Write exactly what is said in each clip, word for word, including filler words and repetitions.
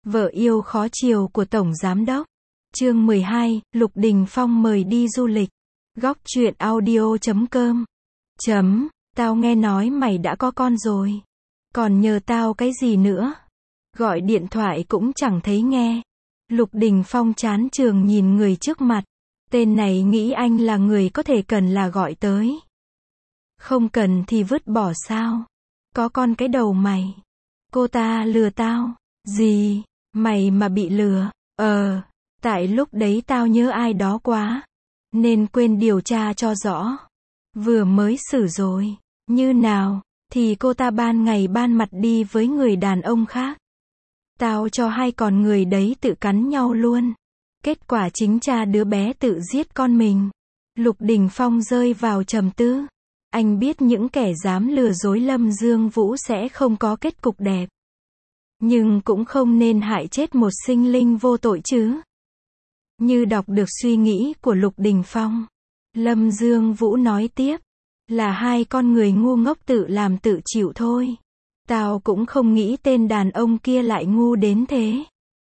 Vợ yêu khó chiều của Tổng Giám đốc. Chương mười hai, Lục Đình Phong mời đi du lịch. Góc truyện audio chấm com. Chấm, tao nghe nói mày đã có con rồi. Còn nhờ tao cái gì nữa? Gọi điện thoại cũng chẳng thấy nghe. Lục Đình Phong chán chường nhìn người trước mặt. Tên này nghĩ anh là người có thể cần là gọi tới. Không cần thì vứt bỏ sao? Có con cái đầu mày. Cô ta lừa tao. Gì? Mày mà bị lừa? Ờ, tại lúc đấy tao nhớ ai đó quá. Nên quên điều tra cho rõ. Vừa mới xử rồi. Như nào? Thì cô ta ban ngày ban mặt đi với người đàn ông khác. Tao cho hai con người đấy tự cắn nhau luôn. Kết quả chính cha đứa bé tự giết con mình. Lục Đình Phong rơi vào trầm tư. Anh biết những kẻ dám lừa dối Lâm Dương Vũ sẽ không có kết cục đẹp. Nhưng cũng không nên hại chết một sinh linh vô tội chứ. Như đọc được suy nghĩ của Lục Đình Phong, Lâm Dương Vũ nói tiếp, là hai con người ngu ngốc tự làm tự chịu thôi. Tao cũng không nghĩ tên đàn ông kia lại ngu đến thế.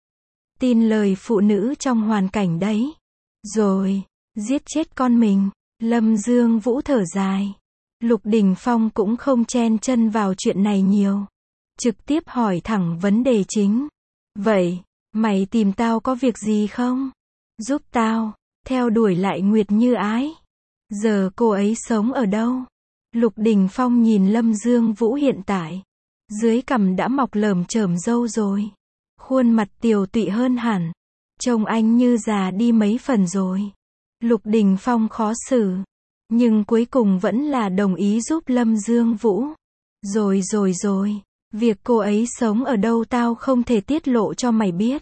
Tin lời phụ nữ trong hoàn cảnh đấy. Rồi, giết chết con mình. Lâm Dương Vũ thở dài. Lục Đình Phong cũng không chen chân vào chuyện này nhiều. Trực tiếp hỏi thẳng vấn đề chính. Vậy, mày tìm tao có việc gì không? Giúp tao, theo đuổi lại Nguyệt Như Ái. Giờ cô ấy sống ở đâu? Lục Đình Phong nhìn Lâm Dương Vũ hiện tại. Dưới cằm đã mọc lởm chởm râu rồi. Khuôn mặt tiều tụy hơn hẳn. Trông anh như già đi mấy phần rồi. Lục Đình Phong khó xử. Nhưng cuối cùng vẫn là đồng ý giúp Lâm Dương Vũ. Rồi rồi rồi. Việc cô ấy sống ở đâu tao không thể tiết lộ cho mày biết.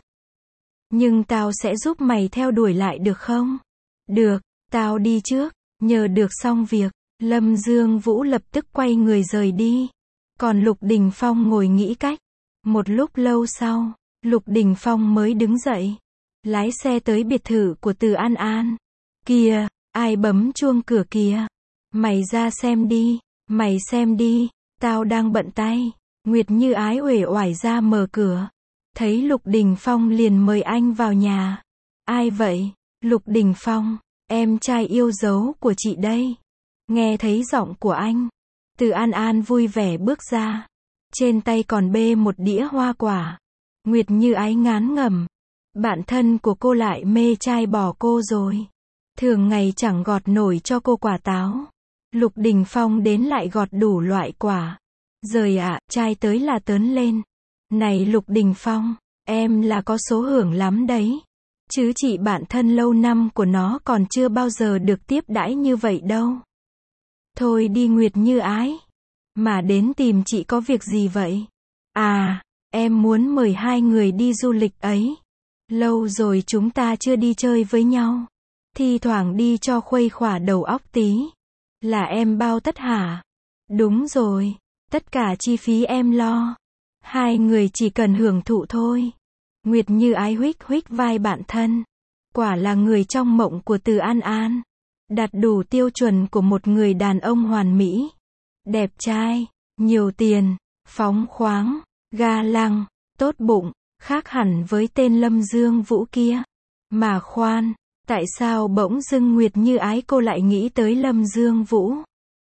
Nhưng tao sẽ giúp mày theo đuổi lại được không? Được, tao đi trước. Nhờ được xong việc, Lâm Dương Vũ lập tức quay người rời đi. Còn Lục Đình Phong ngồi nghĩ cách. Một lúc lâu sau, Lục Đình Phong mới đứng dậy. Lái xe tới biệt thự của Từ An An. Kìa, ai bấm chuông cửa kìa? Mày ra xem đi, mày xem đi, tao đang bận tay. Nguyệt Như Ái uể oải ra mở cửa. Thấy Lục Đình Phong liền mời anh vào nhà. Ai vậy? Lục Đình Phong, em trai yêu dấu của chị đây. Nghe thấy giọng của anh, Từ An An vui vẻ bước ra. Trên tay còn bê một đĩa hoa quả. Nguyệt Như Ái ngán ngẩm. Bạn thân của cô lại mê trai bỏ cô rồi. Thường ngày chẳng gọt nổi cho cô quả táo. Lục Đình Phong đến lại gọt đủ loại quả. Rời ạ, à, trai tới là tớn lên. Này Lục Đình Phong, em là có số hưởng lắm đấy. Chứ chị bạn thân lâu năm của nó còn chưa bao giờ được tiếp đãi như vậy đâu. Thôi đi Nguyệt Như Ái. Mà đến tìm chị có việc gì vậy? À, em muốn mời hai người đi du lịch ấy. Lâu rồi chúng ta chưa đi chơi với nhau. Thi thoảng đi cho khuây khỏa đầu óc tí. Là em bao tất hả? Đúng rồi. Tất cả chi phí em lo. Hai người chỉ cần hưởng thụ thôi. Nguyệt Như Ái huých huých vai bạn thân. Quả là người trong mộng của Từ An An. Đạt đủ tiêu chuẩn của một người đàn ông hoàn mỹ. Đẹp trai, nhiều tiền, phóng khoáng, ga lăng, tốt bụng, khác hẳn với tên Lâm Dương Vũ kia. Mà khoan, tại sao bỗng dưng Nguyệt Như Ái cô lại nghĩ tới Lâm Dương Vũ?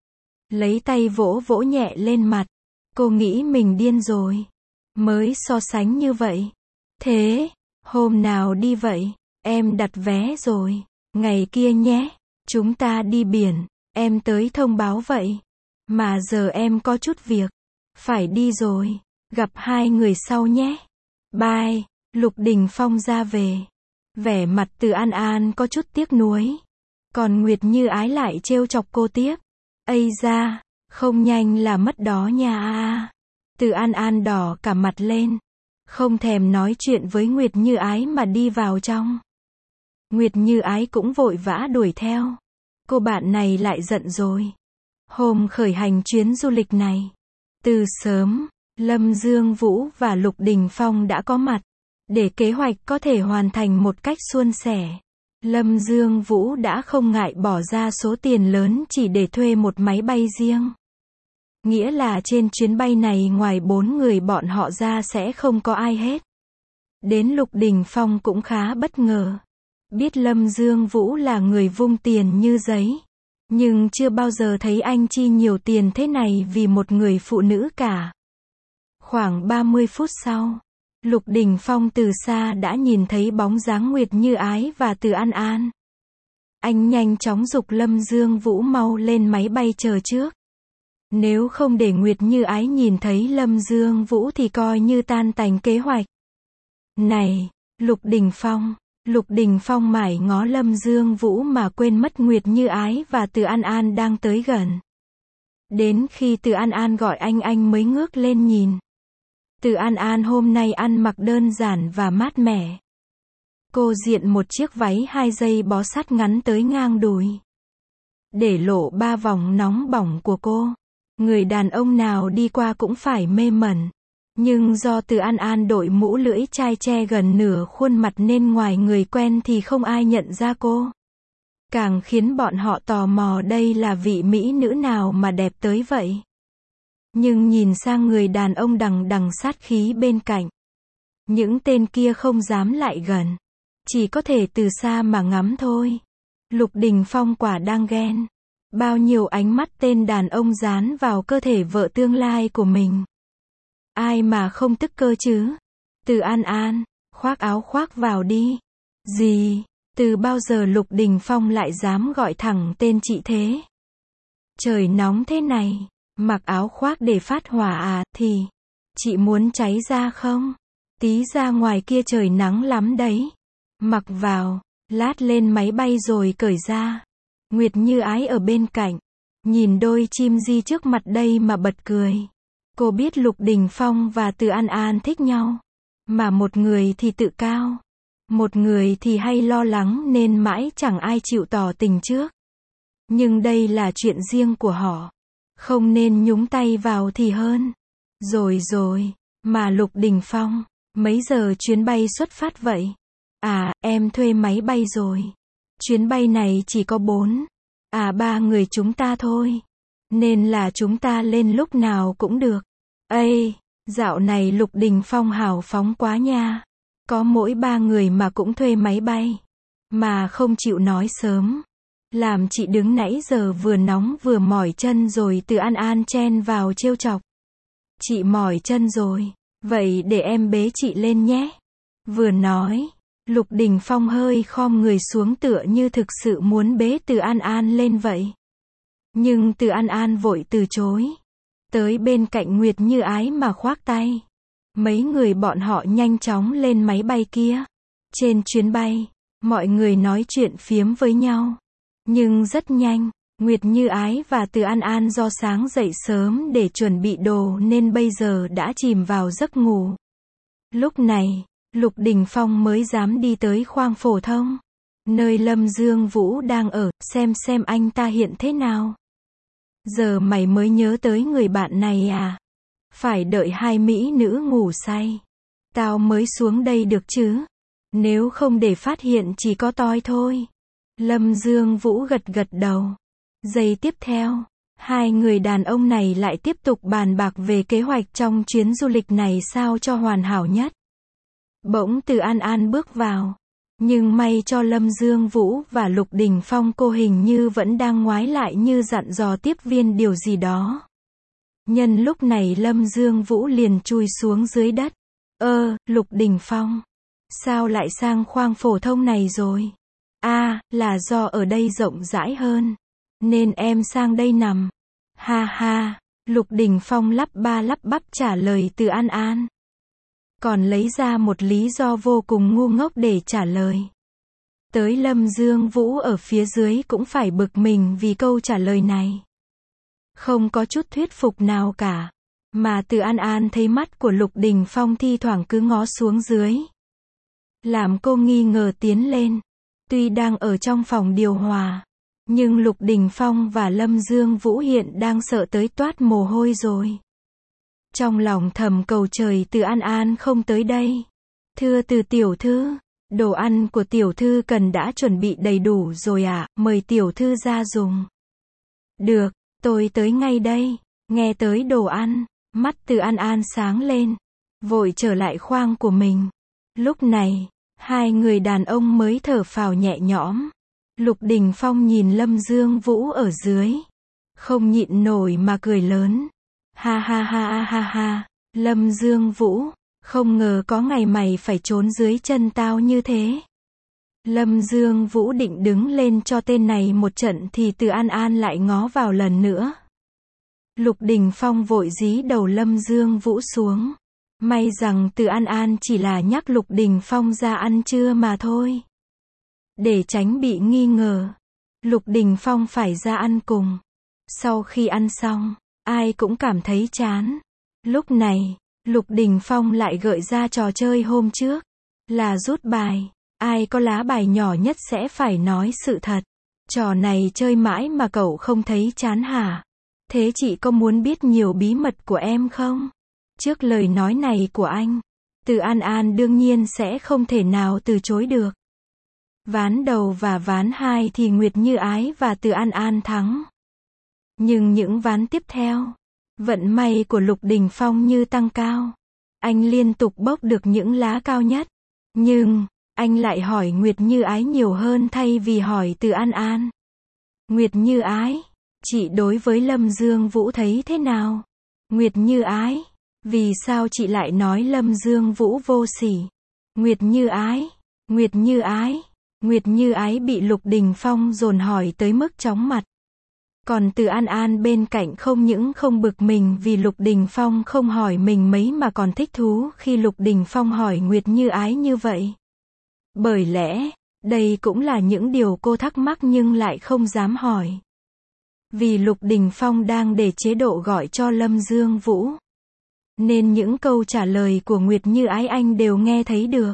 Lấy tay vỗ vỗ nhẹ lên mặt. Cô nghĩ mình điên rồi. Mới so sánh như vậy. Thế, hôm nào đi vậy? Em đặt vé rồi. Ngày kia nhé. Chúng ta đi biển. Em tới thông báo vậy. Mà giờ em có chút việc. Phải đi rồi. Gặp hai người sau nhé. Bye. Lục Đình Phong ra về. Vẻ mặt Từ An An có chút tiếc nuối. Còn Nguyệt Như Ái lại trêu chọc cô tiếp. Ây da, không nhanh là mất đó nha a. Từ An An đỏ cả mặt lên. Không thèm nói chuyện với Nguyệt Như Ái mà đi vào trong. Nguyệt Như Ái cũng vội vã đuổi theo. Cô bạn này lại giận rồi. Hôm khởi hành chuyến du lịch này. Từ sớm, Lâm Dương Vũ và Lục Đình Phong đã có mặt. Để kế hoạch có thể hoàn thành một cách suôn sẻ. Lâm Dương Vũ đã không ngại bỏ ra số tiền lớn chỉ để thuê một máy bay riêng. Nghĩa là trên chuyến bay này ngoài bốn người bọn họ ra sẽ không có ai hết. Đến Lục Đình Phong cũng khá bất ngờ. Biết Lâm Dương Vũ là người vung tiền như giấy, nhưng chưa bao giờ thấy anh chi nhiều tiền thế này vì một người phụ nữ cả. Khoảng ba mươi phút sau, Lục Đình Phong từ xa đã nhìn thấy bóng dáng Nguyệt Như Ái và Từ An An. Anh nhanh chóng giục Lâm Dương Vũ mau lên máy bay chờ trước. Nếu không để Nguyệt Như Ái nhìn thấy Lâm Dương Vũ thì coi như tan tành kế hoạch. Này, Lục Đình Phong, Lục Đình Phong mải ngó Lâm Dương Vũ mà quên mất Nguyệt Như Ái và Từ An An đang tới gần. Đến khi Từ An An gọi anh anh mới ngước lên nhìn. Từ An An hôm nay ăn mặc đơn giản và mát mẻ. Cô diện một chiếc váy hai dây bó sát ngắn tới ngang đùi, để lộ ba vòng nóng bỏng của cô. Người đàn ông nào đi qua cũng phải mê mẩn. Nhưng do Từ An An đội mũ lưỡi chai che gần nửa khuôn mặt nên ngoài người quen thì không ai nhận ra cô. Càng khiến bọn họ tò mò đây là vị mỹ nữ nào mà đẹp tới vậy. Nhưng nhìn sang người đàn ông đằng đằng sát khí bên cạnh, những tên kia không dám lại gần, chỉ có thể từ xa mà ngắm thôi. Lục Đình Phong quả đang ghen. Bao nhiêu ánh mắt tên đàn ông dán vào cơ thể vợ tương lai của mình. Ai mà không tức cơ chứ? Từ An An, khoác áo khoác vào đi. Gì? Từ bao giờ Lục Đình Phong lại dám gọi thẳng tên chị thế? Trời nóng thế này, mặc áo khoác để phát hỏa à, thì chị muốn cháy ra không? Tí ra ngoài kia trời nắng lắm đấy. Mặc vào, lát lên máy bay rồi cởi ra. Nguyệt Như Ái ở bên cạnh, nhìn đôi chim di trước mặt đây mà bật cười. Cô biết Lục Đình Phong và Từ An An thích nhau, mà một người thì tự cao, một người thì hay lo lắng nên mãi chẳng ai chịu tỏ tình trước. Nhưng đây là chuyện riêng của họ, không nên nhúng tay vào thì hơn. Rồi rồi, mà Lục Đình Phong, mấy giờ chuyến bay xuất phát vậy? À, em thuê máy bay rồi. Chuyến bay này chỉ có bốn, à ba người chúng ta thôi. Nên là chúng ta lên lúc nào cũng được. Ây, dạo này Lục Đình Phong hào phóng quá nha. Có mỗi ba người mà cũng thuê máy bay. Mà không chịu nói sớm. Làm chị đứng nãy giờ vừa nóng vừa mỏi chân rồi. Từ An An chen vào trêu chọc. Chị mỏi chân rồi, vậy để em bế chị lên nhé. Vừa nói, Lục Đình Phong hơi khom người xuống tựa như thực sự muốn bế Từ An An lên vậy. Nhưng Từ An An vội từ chối. Tới bên cạnh Nguyệt Như Ái mà khoác tay. Mấy người bọn họ nhanh chóng lên máy bay kia. Trên chuyến bay, mọi người nói chuyện phiếm với nhau. Nhưng rất nhanh, Nguyệt Như Ái và Từ An An do sáng dậy sớm để chuẩn bị đồ nên bây giờ đã chìm vào giấc ngủ. Lúc này, Lục Đình Phong mới dám đi tới khoang phổ thông, nơi Lâm Dương Vũ đang ở, xem xem anh ta hiện thế nào. Giờ mày mới nhớ tới người bạn này à? Phải đợi hai mỹ nữ ngủ say, tao mới xuống đây được chứ. Nếu không để phát hiện chỉ có toi thôi. Lâm Dương Vũ gật gật đầu. Giây tiếp theo, hai người đàn ông này lại tiếp tục bàn bạc về kế hoạch trong chuyến du lịch này sao cho hoàn hảo nhất. Bỗng Từ An An bước vào. Nhưng may cho Lâm Dương Vũ và Lục Đình Phong cô hình như vẫn đang ngoái lại như dặn dò tiếp viên điều gì đó. Nhân lúc này Lâm Dương Vũ liền chui xuống dưới đất. Ơ, Lục Đình Phong, sao lại sang khoang phổ thông này rồi? À, là do ở đây rộng rãi hơn, nên em sang đây nằm. Ha ha, Lục Đình Phong lắp ba lắp bắp trả lời Từ An An. Còn lấy ra một lý do vô cùng ngu ngốc để trả lời. Tới Lâm Dương Vũ ở phía dưới cũng phải bực mình vì câu trả lời này. Không có chút thuyết phục nào cả. Mà Từ An An thấy mắt của Lục Đình Phong thi thoảng cứ ngó xuống dưới. Làm cô nghi ngờ tiến lên. Tuy đang ở trong phòng điều hòa, nhưng Lục Đình Phong và Lâm Dương Vũ hiện đang sợ tới toát mồ hôi rồi. Trong lòng thầm cầu trời Từ An An không tới đây. Thưa Từ tiểu thư, đồ ăn của tiểu thư cần đã chuẩn bị đầy đủ rồi ạ, à, mời tiểu thư ra dùng. Được, tôi tới ngay đây. Nghe tới đồ ăn, mắt Từ An An sáng lên, vội trở lại khoang của mình. Lúc này, hai người đàn ông mới thở phào nhẹ nhõm. Lục Đình Phong nhìn Lâm Dương Vũ ở dưới. Không nhịn nổi mà cười lớn. Ha ha ha ha ha ha. Lâm Dương Vũ, không ngờ có ngày mày phải trốn dưới chân tao như thế. Lâm Dương Vũ định đứng lên cho tên này một trận thì Từ An An lại ngó vào lần nữa. Lục Đình Phong vội dí đầu Lâm Dương Vũ xuống. May rằng Từ An An chỉ là nhắc Lục Đình Phong ra ăn trưa mà thôi. Để tránh bị nghi ngờ, Lục Đình Phong phải ra ăn cùng. Sau khi ăn xong, ai cũng cảm thấy chán. Lúc này, Lục Đình Phong lại gợi ra trò chơi hôm trước, là rút bài. Ai có lá bài nhỏ nhất sẽ phải nói sự thật. Trò này chơi mãi mà cậu không thấy chán hả? Thế chị có muốn biết nhiều bí mật của em không? Trước lời nói này của anh, Từ An An đương nhiên sẽ không thể nào từ chối được. Ván đầu và ván hai thì Nguyệt Như Ái và Từ An An thắng. Nhưng những ván tiếp theo, vận may của Lục Đình Phong như tăng cao. Anh liên tục bốc được những lá cao nhất. Nhưng, anh lại hỏi Nguyệt Như Ái nhiều hơn thay vì hỏi Từ An An. Nguyệt Như Ái, chị đối với Lâm Dương Vũ thấy thế nào? Nguyệt Như Ái, vì sao chị lại nói Lâm Dương Vũ vô sỉ? Nguyệt Như Ái, Nguyệt Như Ái, Nguyệt Như Ái bị Lục Đình Phong dồn hỏi tới mức chóng mặt. Còn Từ An An bên cạnh không những không bực mình vì Lục Đình Phong không hỏi mình mấy mà còn thích thú khi Lục Đình Phong hỏi Nguyệt Như Ái như vậy. Bởi lẽ, đây cũng là những điều cô thắc mắc nhưng lại không dám hỏi. Vì Lục Đình Phong đang để chế độ gọi cho Lâm Dương Vũ. Nên những câu trả lời của Nguyệt Như Ái anh đều nghe thấy được.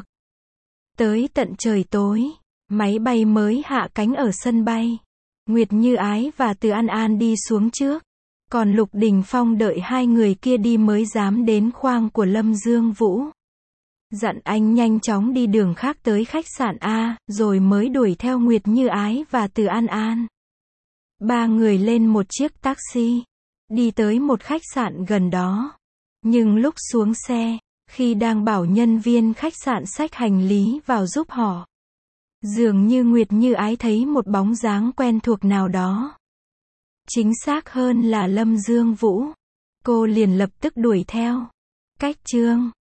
Tới tận trời tối, máy bay mới hạ cánh ở sân bay. Nguyệt Như Ái và Từ An An đi xuống trước. Còn Lục Đình Phong đợi hai người kia đi mới dám đến khoang của Lâm Dương Vũ. Dặn anh nhanh chóng đi đường khác tới khách sạn A, rồi mới đuổi theo Nguyệt Như Ái và Từ An An. Ba người lên một chiếc taxi, đi tới một khách sạn gần đó. Nhưng lúc xuống xe, khi đang bảo nhân viên khách sạn xách hành lý vào giúp họ, dường như Nguyệt Như Ái thấy một bóng dáng quen thuộc nào đó. Chính xác hơn là Lâm Dương Vũ. Cô liền lập tức đuổi theo. Cách chương